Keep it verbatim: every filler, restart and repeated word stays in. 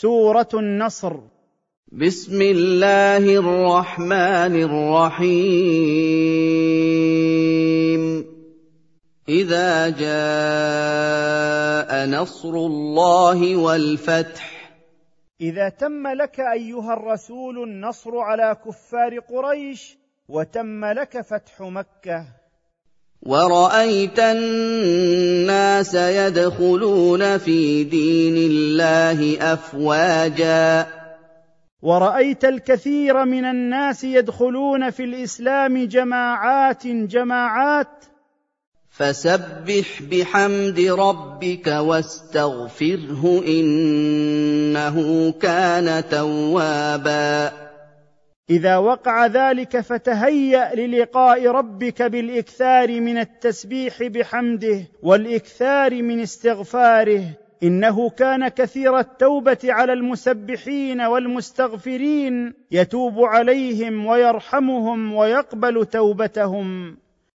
سورة النصر. بسم الله الرحمن الرحيم. إذا جاء نصر الله والفتح. إذا تم لك أيها الرسول النصر على كفار قريش وتم لك فتح مكة، ورأيت الناس يدخلون في دين الله أفواجا، ورأيت الكثير من الناس يدخلون في الإسلام جماعات جماعات، فسبح بحمد ربك واستغفره إنه كان توابا. إذا وقع ذلك فتهيأ للقاء ربك بالإكثار من التسبيح بحمده والإكثار من استغفاره، إنه كان كثير التوبة على المسبحين والمستغفرين، يتوب عليهم ويرحمهم ويقبل توبتهم.